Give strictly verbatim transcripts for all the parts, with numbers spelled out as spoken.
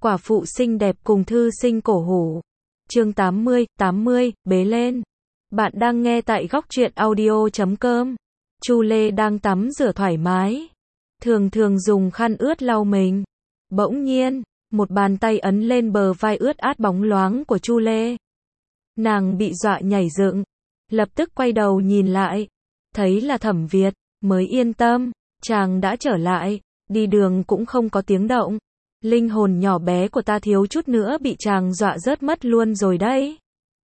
Quả phụ xinh đẹp cùng thư sinh cổ hủ. Chương tám mươi, tám mươi, bế lên. Bạn đang nghe tại góc truyện audio chấm com. Chu Lê đang tắm rửa thoải mái, thường thường dùng khăn ướt lau mình. Bỗng nhiên, một bàn tay ấn lên bờ vai ướt át bóng loáng của Chu Lê. Nàng bị dọa nhảy dựng, lập tức quay đầu nhìn lại, thấy là Thẩm Việt, mới yên tâm, chàng đã trở lại, đi đường cũng không có tiếng động. Linh hồn nhỏ bé của ta thiếu chút nữa bị chàng dọa rớt mất luôn rồi đấy.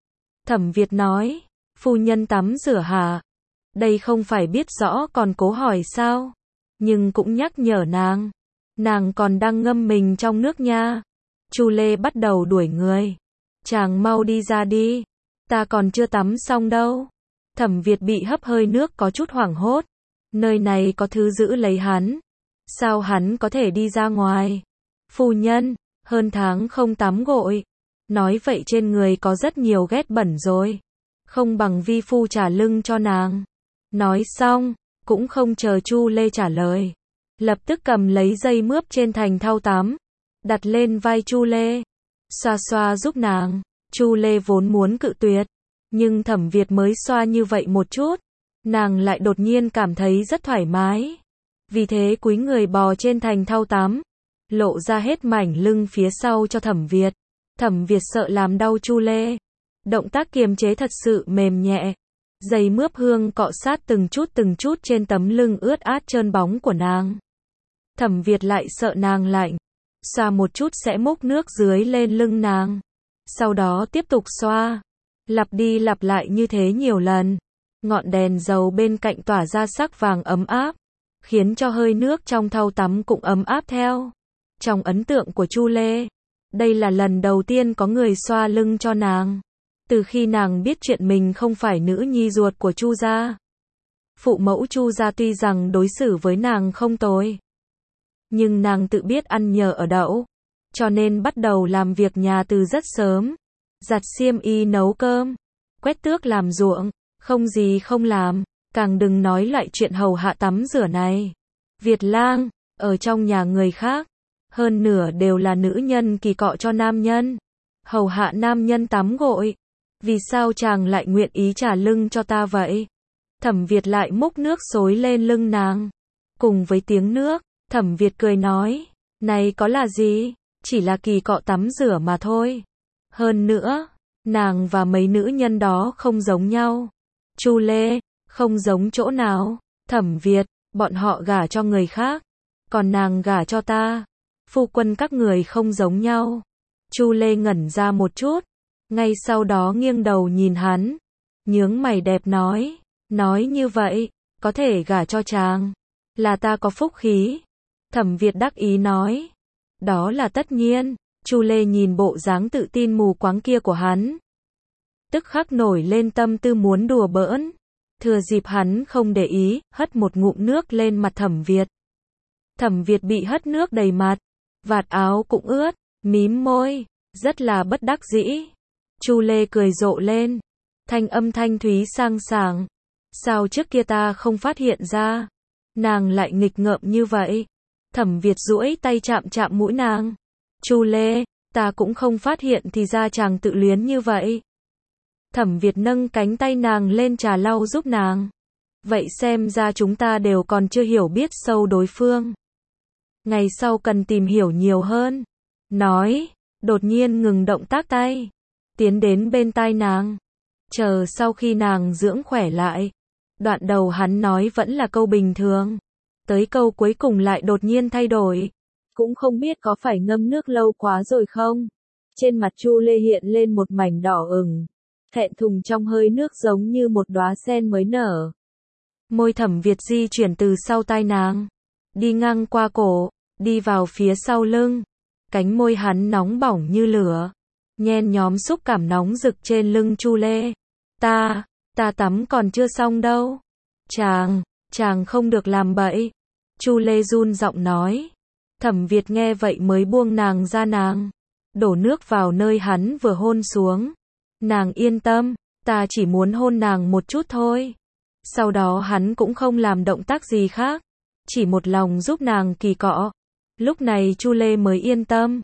Thẩm Việt nói, phu nhân tắm rửa hả? Đây không phải biết rõ còn cố hỏi sao? Nhưng cũng nhắc nhở nàng. Nàng còn đang ngâm mình trong nước nha. Chu Lê bắt đầu đuổi người. Chàng mau đi ra đi. Ta còn chưa tắm xong đâu. Thẩm Việt bị hấp hơi nước có chút hoảng hốt. Nơi này có thứ giữ lấy hắn. Sao hắn có thể đi ra ngoài? Phu nhân, hơn tháng không tắm gội. Nói vậy trên người có rất nhiều ghét bẩn rồi. Không bằng vi phu trả lưng cho nàng. Nói xong, cũng không chờ Chu Lê trả lời. Lập tức cầm lấy dây mướp trên thành thau tắm. Đặt lên vai Chu Lê. Xoa xoa giúp nàng. Chu Lê vốn muốn cự tuyệt. Nhưng Thẩm Việt mới xoa như vậy một chút. Nàng lại đột nhiên cảm thấy rất thoải mái. Vì thế cúi người bò trên thành thau tắm. Lộ ra hết mảnh lưng phía sau cho Thẩm Việt. Thẩm Việt sợ làm đau Chu Lê. Động tác kiềm chế thật sự mềm nhẹ. Giày mướp hương cọ sát từng chút từng chút trên tấm lưng ướt át trơn bóng của nàng. Thẩm Việt lại sợ nàng lạnh. Xoa một chút sẽ múc nước dưới lên lưng nàng. Sau đó tiếp tục xoa. Lặp đi lặp lại như thế nhiều lần. Ngọn đèn dầu bên cạnh tỏa ra sắc vàng ấm áp. Khiến cho hơi nước trong thau tắm cũng ấm áp theo. Trong ấn tượng của Chu Lê, đây là lần đầu tiên có người xoa lưng cho nàng. Từ khi nàng biết chuyện mình không phải nữ nhi ruột của Chu gia. Phụ mẫu Chu gia tuy rằng đối xử với nàng không tồi. Nhưng nàng tự biết ăn nhờ ở đậu. Cho nên bắt đầu làm việc nhà từ rất sớm. Giặt xiêm y nấu cơm. Quét tước làm ruộng. Không gì không làm. Càng đừng nói lại chuyện hầu hạ tắm rửa này. Việt lang, ở trong nhà người khác. Hơn nửa đều là nữ nhân kỳ cọ cho nam nhân. Hầu hạ nam nhân tắm gội. Vì sao chàng lại nguyện ý trả lưng cho ta vậy? Thẩm Việt lại múc nước xối lên lưng nàng. Cùng với tiếng nước, Thẩm Việt cười nói. Này có là gì? Chỉ là kỳ cọ tắm rửa mà thôi. Hơn nữa, nàng và mấy nữ nhân đó không giống nhau. Chu Lê, không giống chỗ nào? Thẩm Việt, bọn họ gả cho người khác. Còn nàng gả cho ta. Phu quân các người không giống nhau. Chu Lê ngẩn ra một chút. Ngay sau đó nghiêng đầu nhìn hắn. Nhướng mày đẹp nói. Nói như vậy, có thể gả cho chàng. Là ta có phúc khí. Thẩm Việt đắc ý nói. Đó là tất nhiên. Chu Lê nhìn bộ dáng tự tin mù quáng kia của hắn. Tức khắc nổi lên tâm tư muốn đùa bỡn. Thừa dịp hắn không để ý, hất một ngụm nước lên mặt Thẩm Việt. Thẩm Việt bị hất nước đầy mặt. Vạt áo cũng ướt, mím môi, rất là bất đắc dĩ. Chu Lê cười rộ lên. Thanh âm thanh thúy sang sảng. Sao trước kia ta không phát hiện ra? Nàng lại nghịch ngợm như vậy. Thẩm Việt duỗi tay chạm chạm mũi nàng. Chu Lê, ta cũng không phát hiện thì ra chàng tự luyến như vậy. Thẩm Việt nâng cánh tay nàng lên trà lau giúp nàng. Vậy xem ra chúng ta đều còn chưa hiểu biết sâu đối phương. Ngày sau cần tìm hiểu nhiều hơn. Nói, đột nhiên ngừng động tác tay. Tiến đến bên tai nàng. Chờ sau khi nàng dưỡng khỏe lại. Đoạn đầu hắn nói vẫn là câu bình thường. Tới câu cuối cùng lại đột nhiên thay đổi. Cũng không biết có phải ngâm nước lâu quá rồi không? Trên mặt Chu Lê hiện lên một mảnh đỏ ửng. Thẹn thùng trong hơi nước giống như một đóa sen mới nở. Môi Thẩm Việt di chuyển từ sau tai nàng. Đi ngang qua cổ. Đi vào phía sau lưng. Cánh môi hắn nóng bỏng như lửa. Nhen nhóm xúc cảm nóng rực trên lưng Chu Lê. Ta, ta tắm còn chưa xong đâu. Chàng, chàng không được làm bậy. Chu Lê run giọng nói. Thẩm Việt nghe vậy mới buông nàng ra nàng. Đổ nước vào nơi hắn vừa hôn xuống. Nàng yên tâm, ta chỉ muốn hôn nàng một chút thôi. Sau đó hắn cũng không làm động tác gì khác. Chỉ một lòng giúp nàng kỳ cọ. Lúc này Chu Lê mới yên tâm.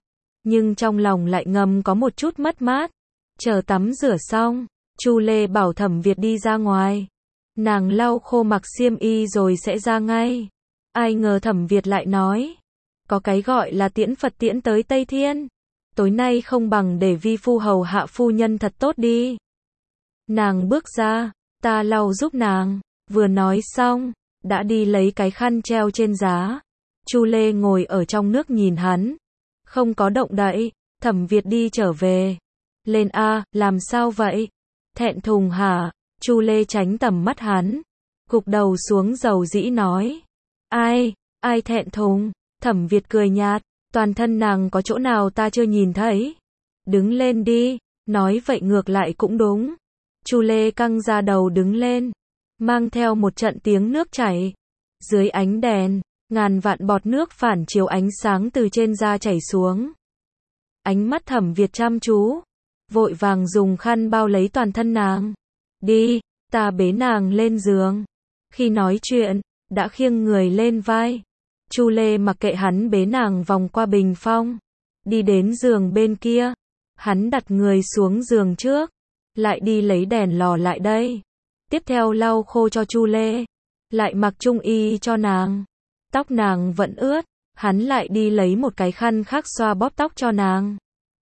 nhưng trong lòng lại ngầm có một chút mất mát. Chờ tắm rửa xong, Chu Lê bảo Thẩm Việt đi ra ngoài. Nàng lau khô mặc xiêm y rồi sẽ ra ngay. Ai ngờ Thẩm Việt lại nói, có cái gọi là tiễn Phật tiễn tới Tây Thiên. Tối nay không bằng để vi phu hầu hạ phu nhân thật tốt đi. Nàng bước ra, ta lau giúp nàng. Vừa nói xong, đã đi lấy cái khăn treo trên giá. Chu Lê ngồi ở trong nước nhìn hắn, không có động đậy. Thẩm Việt đi trở về. Lên a, làm sao vậy? Thẹn thùng hả? Chu Lê tránh tầm mắt hắn, gục đầu xuống dầu dĩ nói. Ai, ai thẹn thùng? Thẩm Việt cười nhạt, toàn thân nàng có chỗ nào ta chưa nhìn thấy? Đứng lên đi, nói vậy ngược lại cũng đúng. Chu Lê căng ra đầu đứng lên, mang theo một trận tiếng nước chảy. Dưới ánh đèn, ngàn vạn bọt nước phản chiếu ánh sáng từ trên da chảy xuống. Ánh mắt Thẩm Việt chăm chú, vội vàng dùng khăn bao lấy toàn thân nàng. Đi, ta bế nàng lên giường. Khi nói chuyện, đã khiêng người lên vai. Chu Lê mặc kệ hắn bế nàng vòng qua bình phong, đi đến giường bên kia. Hắn đặt người xuống giường trước, lại đi lấy đèn lò lại đây. Tiếp theo lau khô cho Chu Lê, lại mặc trung y cho nàng. Tóc nàng vẫn ướt, hắn lại đi lấy một cái khăn khác xoa bóp tóc cho nàng.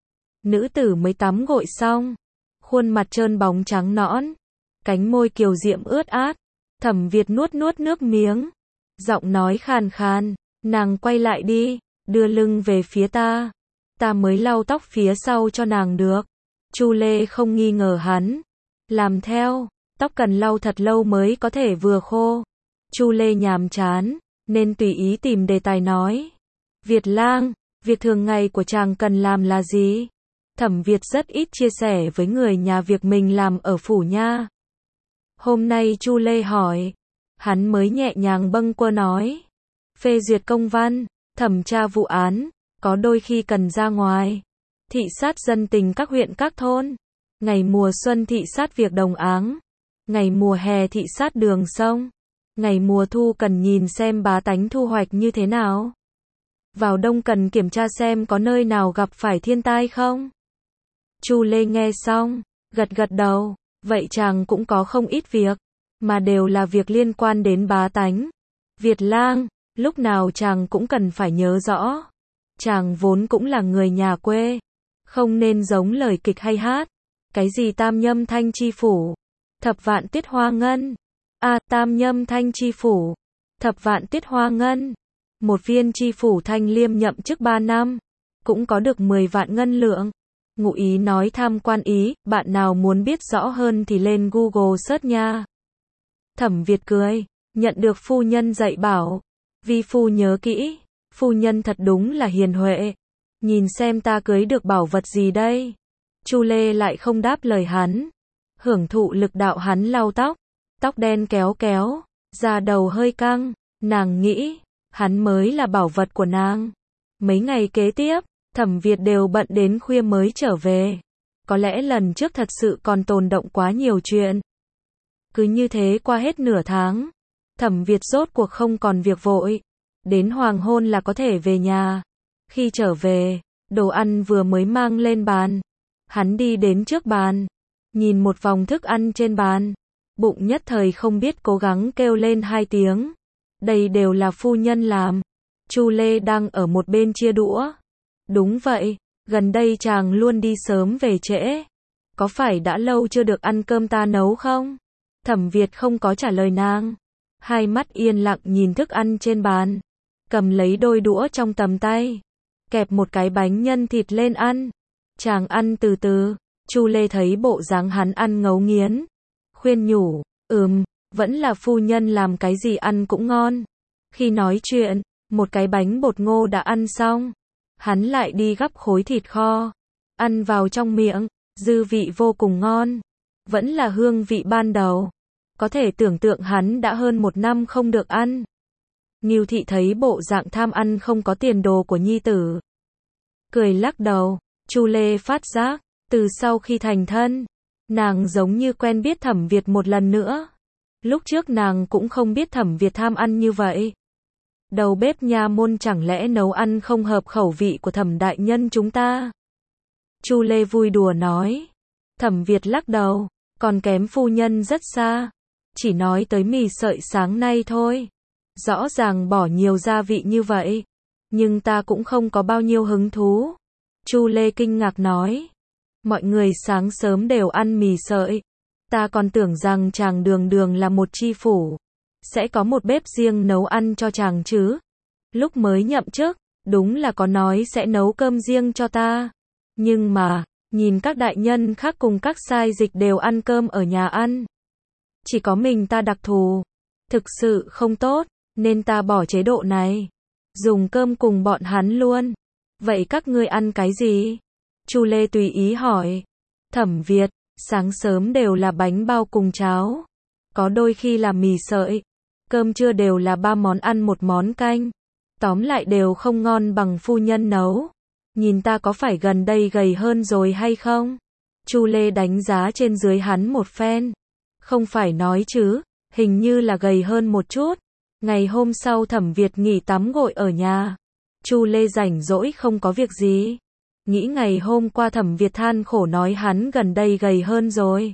Nữ tử mới tắm gội xong, khuôn mặt trơn bóng trắng nõn, cánh môi kiều diễm ướt át. Thẩm Việt nuốt nuốt nước miếng, giọng nói khàn khàn, nàng quay lại đi, đưa lưng về phía ta, ta mới lau tóc phía sau cho nàng được. Chu Lê không nghi ngờ hắn, làm theo, tóc cần lau thật lâu mới có thể vừa khô. Chu Lê nhàm chán, nên tùy ý tìm đề tài nói. Việt lang, việc thường ngày của chàng cần làm là gì? Thẩm Việt rất ít chia sẻ với người nhà việc mình làm ở phủ nha. Hôm nay Chu Lê hỏi, hắn mới nhẹ nhàng bâng quơ nói. Phê duyệt công văn, thẩm tra vụ án, có đôi khi cần ra ngoài. Thị sát dân tình các huyện các thôn. Ngày mùa xuân thị sát việc đồng áng. Ngày mùa hè thị sát đường sông. Ngày mùa thu cần nhìn xem bá tánh thu hoạch như thế nào. Vào đông cần kiểm tra xem có nơi nào gặp phải thiên tai không. Chu Lê nghe xong, gật gật đầu, vậy chàng cũng có không ít việc, mà đều là việc liên quan đến bá tánh. Việt lang, lúc nào chàng cũng cần phải nhớ rõ. Chàng vốn cũng là người nhà quê, không nên giống lời kịch hay hát. Cái gì tam nhâm thanh chi phủ, thập vạn tiết hoa ngân. À, tam nhâm thanh chi phủ, thập vạn tiết hoa ngân. Một viên chi phủ thanh liêm nhậm chức ba năm, cũng có được mười vạn ngân lượng. Ngụ ý nói tham quan ý, bạn nào muốn biết rõ hơn thì lên Google search nha. Thẩm Việt cười, nhận được phu nhân dạy bảo. Vi phu nhớ kỹ, phu nhân thật đúng là hiền huệ. Nhìn xem ta cưới được bảo vật gì đây. Chu Lê lại không đáp lời hắn, hưởng thụ lực đạo hắn lau tóc. Tóc đen kéo kéo, da đầu hơi căng, nàng nghĩ, hắn mới là bảo vật của nàng. Mấy ngày kế tiếp, Thẩm Việt đều bận đến khuya mới trở về. Có lẽ lần trước thật sự còn tồn động quá nhiều chuyện. Cứ như thế qua hết nửa tháng, Thẩm Việt rốt cuộc không còn việc vội. Đến hoàng hôn là có thể về nhà. Khi trở về, đồ ăn vừa mới mang lên bàn. Hắn đi đến trước bàn, nhìn một vòng thức ăn trên bàn. Bụng nhất thời không biết cố gắng kêu lên hai tiếng. Đây đều là phu nhân làm. Chu Lê đang ở một bên chia đũa. Đúng vậy, gần đây chàng luôn đi sớm về trễ. Có phải đã lâu chưa được ăn cơm ta nấu không? Thẩm Việt không có trả lời nàng. Hai mắt yên lặng nhìn thức ăn trên bàn. Cầm lấy đôi đũa trong tầm tay. Kẹp một cái bánh nhân thịt lên ăn. Chàng ăn từ từ. Chu Lê thấy bộ dáng hắn ăn ngấu nghiến. Khuyên nhủ, ừm, vẫn là phu nhân làm cái gì ăn cũng ngon. Khi nói chuyện, một cái bánh bột ngô đã ăn xong. Hắn lại đi gắp khối thịt kho. Ăn vào trong miệng, dư vị vô cùng ngon. Vẫn là hương vị ban đầu. Có thể tưởng tượng hắn đã hơn một năm không được ăn. Ngưu thị thấy bộ dạng tham ăn không có tiền đồ của nhi tử. Cười lắc đầu, Chu Lê phát giác, từ sau khi thành thân, nàng giống như quen biết Thẩm Việt một lần nữa. Lúc trước nàng cũng không biết Thẩm Việt tham ăn như vậy. Đầu bếp nha môn chẳng lẽ nấu ăn không hợp khẩu vị của Thẩm đại nhân chúng ta? Chu Lê vui đùa nói. Thẩm Việt lắc đầu, còn kém phu nhân rất xa. Chỉ nói tới mì sợi sáng nay thôi. Rõ ràng bỏ nhiều gia vị như vậy. Nhưng ta cũng không có bao nhiêu hứng thú. Chu Lê kinh ngạc nói. Mọi người sáng sớm đều ăn mì sợi. Ta còn tưởng rằng chàng Đường Đường là một chi phủ. Sẽ có một bếp riêng nấu ăn cho chàng chứ. Lúc mới nhậm chức, đúng là có nói sẽ nấu cơm riêng cho ta. Nhưng mà, nhìn các đại nhân khác cùng các sai dịch đều ăn cơm ở nhà ăn. Chỉ có mình ta đặc thù. Thực sự không tốt, nên ta bỏ chế độ này. Dùng cơm cùng bọn hắn luôn. Vậy các ngươi ăn cái gì? Chu Lê tùy ý hỏi. Thẩm Việt, sáng sớm đều là bánh bao cùng cháo. Có đôi khi là mì sợi. Cơm trưa đều là ba món ăn một món canh. Tóm lại đều không ngon bằng phu nhân nấu. Nhìn ta có phải gần đây gầy hơn rồi hay không? Chu Lê đánh giá trên dưới hắn một phen. Không phải nói chứ, hình như là gầy hơn một chút. Ngày hôm sau Thẩm Việt nghỉ tắm gội ở nhà. Chu Lê rảnh rỗi không có việc gì. Nghĩ ngày hôm qua Thẩm Việt than khổ nói hắn gần đây gầy hơn rồi.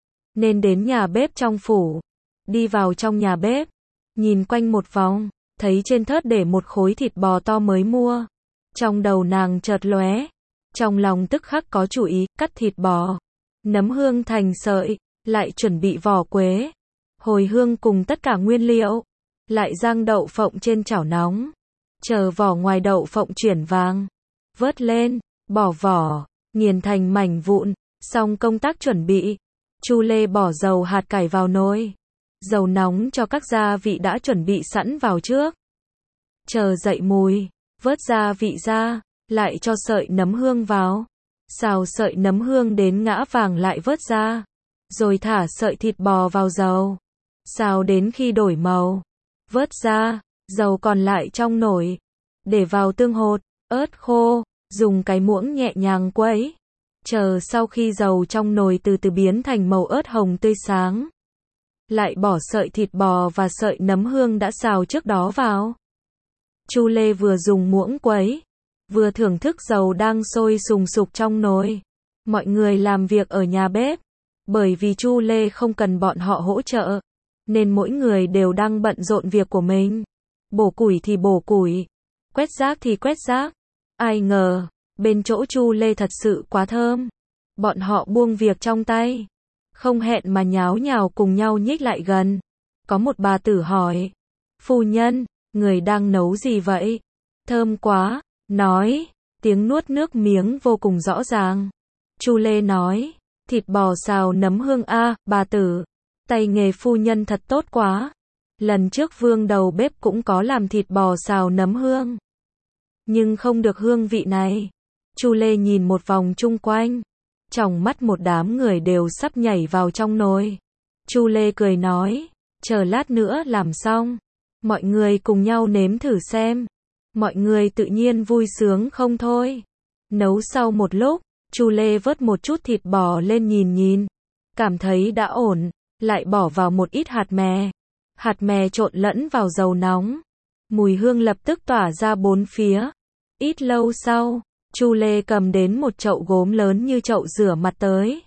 Nên đến nhà bếp trong phủ. Đi vào trong nhà bếp. Nhìn quanh một vòng. Thấy trên thớt để một khối thịt bò to mới mua. Trong đầu nàng chợt lóe. Trong lòng tức khắc có chủ ý, cắt thịt bò. Nấm hương thành sợi. Lại chuẩn bị vỏ quế. Hồi hương cùng tất cả nguyên liệu. Lại rang đậu phộng trên chảo nóng. Chờ vỏ ngoài đậu phộng chuyển vàng. Vớt lên, bỏ vỏ, nghiền thành mảnh vụn. Xong công tác chuẩn bị. Chu Lê bỏ dầu hạt cải vào nồi. Dầu nóng cho các gia vị đã chuẩn bị sẵn vào trước. Chờ dậy mùi, vớt gia vị ra, lại cho sợi nấm hương vào. Xào sợi nấm hương đến ngã vàng lại vớt ra. Rồi thả sợi thịt bò vào dầu. Xào đến khi đổi màu. Vớt ra, dầu còn lại trong nồi. Để vào tương hột, ớt khô, dùng cái muỗng nhẹ nhàng quấy. Chờ sau khi dầu trong nồi từ từ biến thành màu ớt hồng tươi sáng. Lại bỏ sợi thịt bò và sợi nấm hương đã xào trước đó vào. Chu Lê vừa dùng muỗng quấy, vừa thưởng thức dầu đang sôi sùng sục trong nồi. Mọi người làm việc ở nhà bếp. Bởi vì Chu Lê không cần bọn họ hỗ trợ. Nên mỗi người đều đang bận rộn việc của mình. Bổ củi thì bổ củi. Quét rác thì quét rác. Ai ngờ, bên chỗ Chu Lê thật sự quá thơm. Bọn họ buông việc trong tay. Không hẹn mà nháo nhào cùng nhau nhích lại gần. Có một bà tử hỏi. Phu nhân, người đang nấu gì vậy? Thơm quá, nói. Tiếng nuốt nước miếng vô cùng rõ ràng. Chu Lê nói. Thịt bò xào nấm hương a, bà tử. Tay nghề phu nhân thật tốt quá. Lần trước Vương đầu bếp cũng có làm thịt bò xào nấm hương. Nhưng không được hương vị này. Chu Lê nhìn một vòng chung quanh. Trong mắt một đám người đều sắp nhảy vào trong nồi. Chu Lê cười nói. Chờ lát nữa làm xong. Mọi người cùng nhau nếm thử xem. Mọi người tự nhiên vui sướng không thôi. Nấu sau một lúc. Chu Lê vớt một chút thịt bò lên nhìn nhìn. Cảm thấy đã ổn. Lại bỏ vào một ít hạt mè. Hạt mè trộn lẫn vào dầu nóng. Mùi hương lập tức tỏa ra bốn phía. Ít lâu sau, Chu Lê cầm đến một chậu gốm lớn như chậu rửa mặt tới.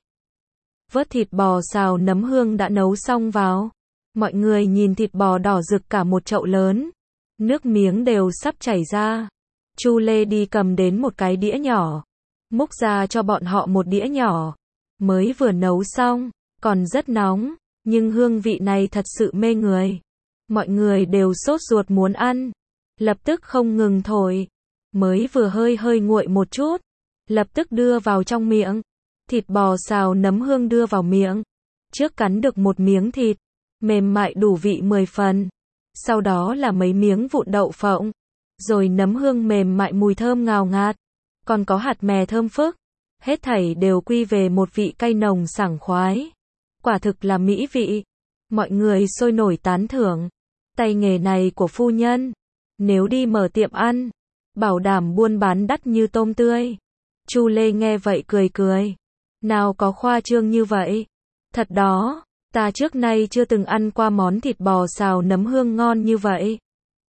Vớt thịt bò xào nấm hương đã nấu xong vào. Mọi người nhìn thịt bò đỏ rực cả một chậu lớn. Nước miếng đều sắp chảy ra. Chu Lê đi cầm đến một cái đĩa nhỏ. Múc ra cho bọn họ một đĩa nhỏ. Mới vừa nấu xong, còn rất nóng. Nhưng hương vị này thật sự mê người. Mọi người đều sốt ruột muốn ăn. Lập tức không ngừng thổi. Mới vừa hơi hơi nguội một chút. Lập tức đưa vào trong miệng. Thịt bò xào nấm hương đưa vào miệng. Trước cắn được một miếng thịt. Mềm mại đủ vị mười phần. Sau đó là mấy miếng vụn đậu phộng. Rồi nấm hương mềm mại mùi thơm ngào ngạt. Còn có hạt mè thơm phức. Hết thảy đều quy về một vị cay nồng sảng khoái. Quả thực là mỹ vị. Mọi người sôi nổi tán thưởng. Tay nghề này của phu nhân. Nếu đi mở tiệm ăn. Bảo đảm buôn bán đắt như tôm tươi. Chu Lê nghe vậy cười cười. Nào có khoa trương như vậy. Thật đó. Ta trước nay chưa từng ăn qua món thịt bò xào nấm hương ngon như vậy.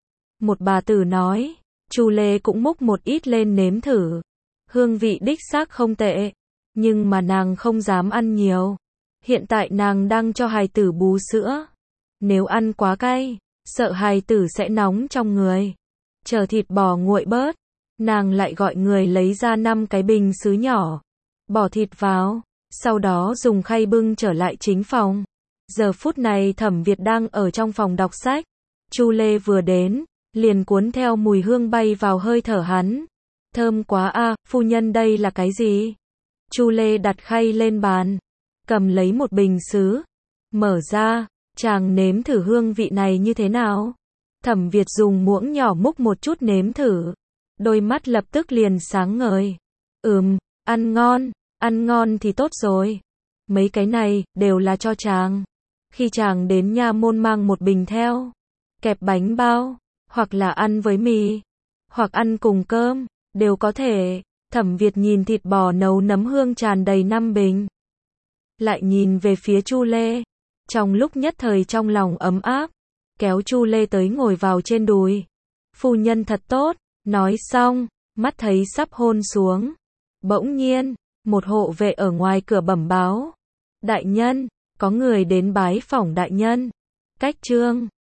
Một bà tử nói. Chu Lê cũng múc một ít lên nếm thử. Hương vị đích xác không tệ, nhưng mà nàng không dám ăn nhiều. Hiện tại nàng đang cho hài tử bú sữa. Nếu ăn quá cay, sợ hài tử sẽ nóng trong người. Chờ thịt bò nguội bớt, nàng lại gọi người lấy ra năm cái bình sứ nhỏ, bỏ thịt vào, sau đó dùng khay bưng trở lại chính phòng. Giờ phút này Thẩm Việt đang ở trong phòng đọc sách. Chu Lê vừa đến, liền cuốn theo mùi hương bay vào hơi thở hắn. Thơm quá a, phu nhân đây là cái gì? Chu Lê đặt khay lên bàn, cầm lấy một bình sứ, mở ra, chàng nếm thử hương vị này như thế nào? Thẩm Việt dùng muỗng nhỏ múc một chút nếm thử, đôi mắt lập tức liền sáng ngời. Ừm, ăn ngon, ăn ngon thì tốt rồi. Mấy cái này đều là cho chàng. Khi chàng đến nha môn mang một bình theo, kẹp bánh bao, hoặc là ăn với mì, hoặc ăn cùng cơm, đều có thể. Thẩm Việt nhìn thịt bò nấu nấm hương tràn đầy năm bình, lại nhìn về phía Chu Lê, trong lúc nhất thời trong lòng ấm áp, kéo Chu Lê tới ngồi vào trên đùi. Phu nhân thật tốt, nói xong, mắt thấy sắp hôn xuống. Bỗng nhiên, một hộ vệ ở ngoài cửa bẩm báo. Đại nhân, có người đến bái phỏng đại nhân. Cách chương